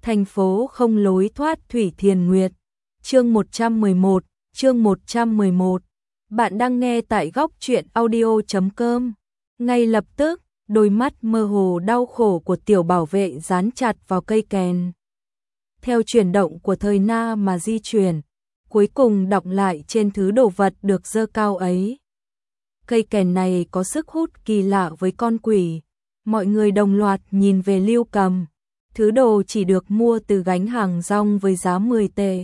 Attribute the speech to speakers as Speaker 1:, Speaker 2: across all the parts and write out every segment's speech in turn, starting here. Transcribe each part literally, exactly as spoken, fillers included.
Speaker 1: Thành phố không lối thoát Thủy Thiền Nguyệt. Chương một trăm mười một, chương một trăm mười một. Bạn đang nghe tại góc truyện audio chấm com. Ngay lập tức, đôi mắt mơ hồ đau khổ của tiểu bảo vệ dán chặt vào cây kèn. Theo chuyển động của thời na mà di chuyển, cuối cùng đọng lại trên thứ đồ vật được dơ cao ấy. Cây kèn này có sức hút kỳ lạ với con quỷ. Mọi người đồng loạt nhìn về Lưu Cầm. Thứ đồ chỉ được mua từ gánh hàng rong với giá mười tệ.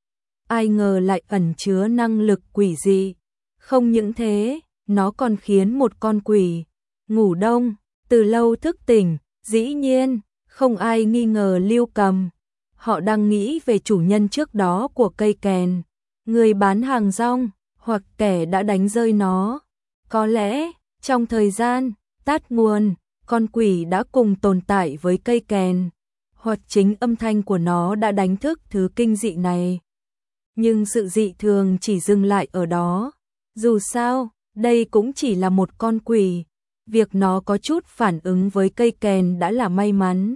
Speaker 1: Ai ngờ lại ẩn chứa năng lực quỷ dị. Không những thế, nó còn khiến một con quỷ ngủ đông, từ lâu thức tỉnh. Dĩ nhiên, không ai nghi ngờ Lưu Cầm. Họ đang nghĩ về chủ nhân trước đó của cây kèn, người bán hàng rong, hoặc kẻ đã đánh rơi nó. Có lẽ, trong thời gian tát nguồn, con quỷ đã cùng tồn tại với cây kèn, hoặc chính âm thanh của nó đã đánh thức thứ kinh dị này. Nhưng sự dị thường chỉ dừng lại ở đó. Dù sao, đây cũng chỉ là một con quỷ. Việc nó có chút phản ứng với cây kèn đã là may mắn.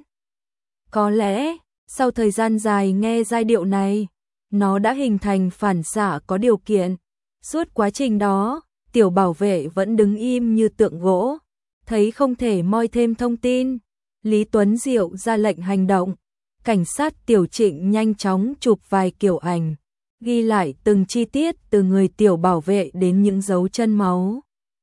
Speaker 1: Có lẽ, sau thời gian dài nghe giai điệu này, nó đã hình thành phản xạ có điều kiện. Suốt quá trình đó, tiểu bảo vệ vẫn đứng im như tượng gỗ. Thấy không thể moi thêm thông tin, Lý Tuấn Diệu ra lệnh hành động. Cảnh sát Tiểu Trịnh nhanh chóng chụp vài kiểu ảnh, ghi lại từng chi tiết từ người tiểu bảo vệ đến những dấu chân máu.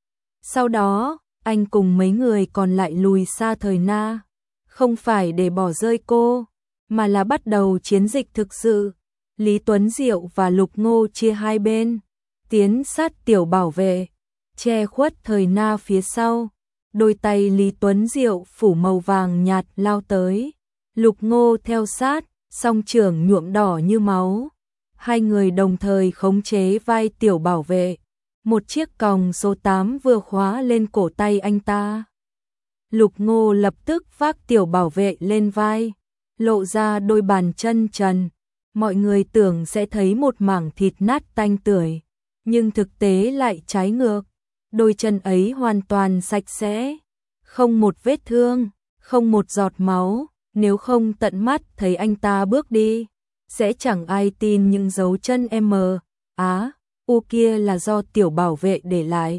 Speaker 1: Sau đó, anh cùng mấy người còn lại lùi xa thời na, không phải để bỏ rơi cô, mà là bắt đầu chiến dịch thực sự. Lý Tuấn Diệu và Lục Ngô chia hai bên, tiến sát tiểu bảo vệ, che khuất thời na phía sau. Đôi tay Lý Tuấn Diệu phủ màu vàng nhạt lao tới, Lục Ngô theo sát, song trưởng nhuộm đỏ như máu. Hai người đồng thời khống chế vai tiểu bảo vệ. Một chiếc còng số tám vừa khóa lên cổ tay anh ta. Lục Ngô lập tức vác tiểu bảo vệ lên vai, lộ ra đôi bàn chân trần. Mọi người tưởng sẽ thấy một mảng thịt nát tanh tưởi, nhưng thực tế lại trái ngược. Đôi chân ấy hoàn toàn sạch sẽ, không một vết thương, không một giọt máu. Nếu không tận mắt thấy anh ta bước đi, sẽ chẳng ai tin những dấu chân M, Á, U kia là do tiểu bảo vệ để lại.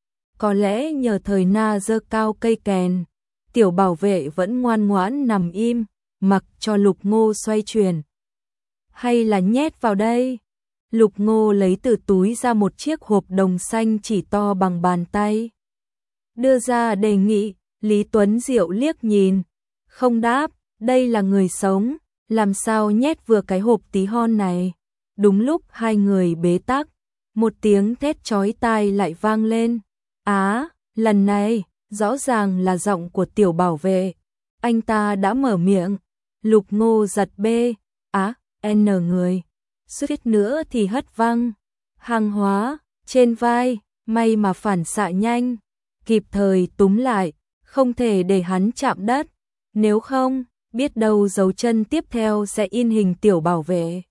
Speaker 1: Có lẽ nhờ thời na giơ cao cây kèn, tiểu bảo vệ vẫn ngoan ngoãn nằm im, mặc cho Lục Ngô xoay chuyển. Hay là nhét vào đây? Lục Ngô lấy từ túi ra một chiếc hộp đồng xanh chỉ to bằng bàn tay. Đưa ra đề nghị. Lý Tuấn Diệu liếc nhìn, không đáp. Đây là người sống, làm sao nhét vừa cái hộp tí hon này. Đúng lúc hai người bế tắc, một tiếng thét chói tai lại vang lên. Á, lần này, rõ ràng là giọng của tiểu bảo vệ. Anh ta đã mở miệng. Lục Ngô giật bê, á, n người. Suýt nữa thì hất văng. Hàng hóa, trên vai, may mà phản xạ nhanh. Kịp thời túm lại, không thể để hắn chạm đất. Nếu không, biết đâu dấu chân tiếp theo sẽ in hình tiểu bảo vệ.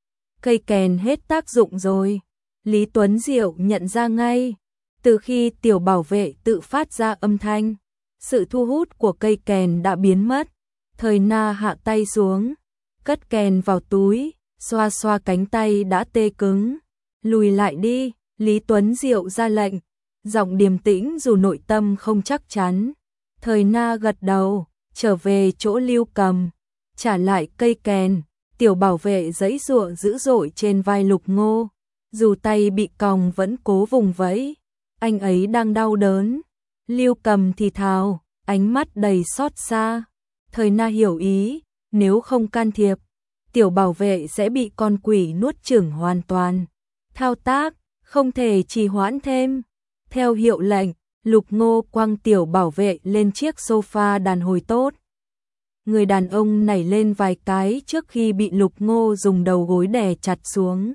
Speaker 1: Cây kèn hết tác dụng rồi. Lý Tuấn Diệu nhận ra ngay. Từ khi tiểu bảo vệ tự phát ra âm thanh, sự thu hút của cây kèn đã biến mất. Thời na hạ tay xuống, cất kèn vào túi, xoa xoa cánh tay đã tê cứng. Lùi lại đi, Lý Tuấn Diệu ra lệnh, giọng điềm tĩnh dù nội tâm không chắc chắn. Thời na gật đầu, trở về chỗ Lưu Cầm, trả lại cây kèn. Tiểu bảo vệ giãy giụa dữ dội trên vai Lục Ngô, dù tay bị còng vẫn cố vùng vẫy. Anh ấy đang đau đớn. Lưu Cầm thì thào, ánh mắt đầy xót xa. Thời na hiểu ý, nếu không can thiệp, tiểu bảo vệ sẽ bị con quỷ nuốt chửng hoàn toàn. Thao tác, không thể trì hoãn thêm. Theo hiệu lệnh, Lục Ngô quăng tiểu bảo vệ lên chiếc sofa đàn hồi tốt. Người đàn ông nảy lên vài cái trước khi bị Lục Ngô dùng đầu gối đè chặt xuống.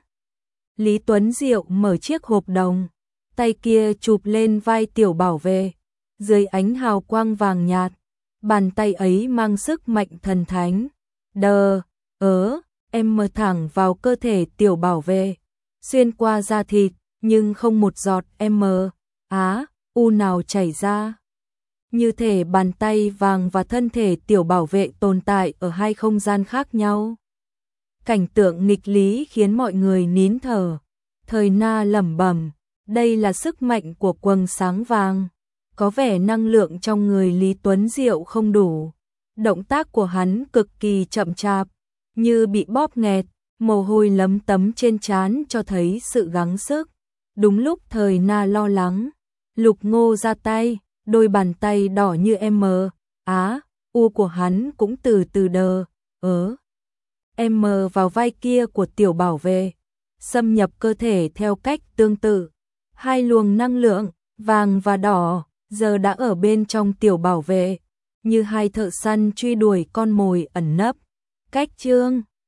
Speaker 1: Lý Tuấn Diệu mở chiếc hộp đồng, tay kia chụp lên vai tiểu bảo vệ. Dưới ánh hào quang vàng nhạt, bàn tay ấy mang sức mạnh thần thánh. Đờ, ớ, em mở thẳng vào cơ thể tiểu bảo vệ, xuyên qua da thịt, nhưng không một giọt M, Á, U nào chảy ra. như thể bàn tay vàng và thân thể tiểu bảo vệ tồn tại ở hai không gian khác nhau. Cảnh tượng nghịch lý khiến mọi người nín thở. Thời Na lẩm bẩm, đây là sức mạnh của quầng sáng vàng. Có vẻ năng lượng trong người Lý Tuấn Diệu không đủ. Động tác của hắn cực kỳ chậm chạp, như bị bóp nghẹt, mồ hôi lấm tấm trên trán cho thấy sự gắng sức. Đúng lúc Thời Na lo lắng, Lục Ngô ra tay, đôi bàn tay đỏ như M, á, u của hắn cũng từ từ đờ, ớ. M vào vai kia của tiểu bảo vệ, xâm nhập cơ thể theo cách tương tự. Hai luồng năng lượng, vàng và đỏ, giờ đã ở bên trong tiểu bảo vệ, như hai thợ săn truy đuổi con mồi ẩn nấp. Cách chương